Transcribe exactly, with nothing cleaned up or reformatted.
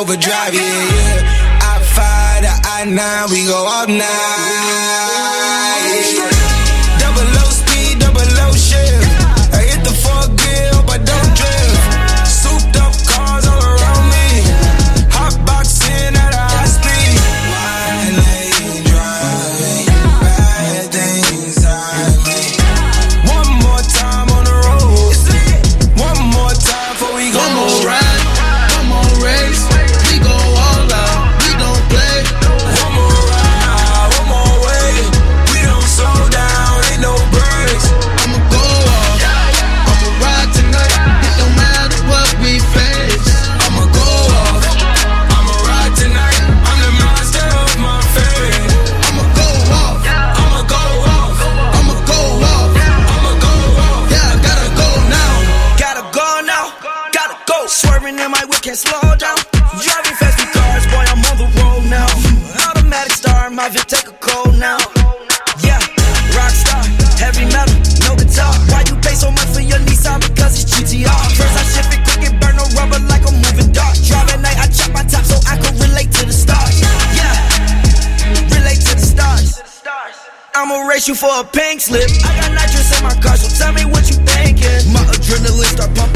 overdrive, yeah, yeah. I five to I nine, we go up night. Double low speed, double low shift. I hit the fourth gear, hope I don't drift. Souped up cars all around me. Hot boxing at a high speed. Wine lane driving, bad things I make. One more time on the road. One more time before we go. One more ride, one more race. We go all out, we don't play. One more ride, one more way. We don't slow down, ain't no brakes. I'ma go off, I'ma ride tonight. It don't matter what we face. I'ma go off, I'ma ride tonight. I'm the master of my fate. I'ma go off, I'ma go off, I'ma go off. I'ma go off. Yeah, I gotta go now. Gotta go now, gotta go. Swerving in my whip, can't slow down. Driving fast with cars, boy, I'm on the road now. Automatic star, my Vic take a cold now. Yeah, rock star, heavy metal, no guitar. Why you pay so much for your Nissan? Because it's G T R. First I shift it quick and burn no rubber like a moving dart. Drive at night, I chop my top so I can relate to the stars. Yeah, relate to the stars. I'ma race you for a pink slip. I got nitrous in my car, so tell me what you thinking. My adrenaline start pumping.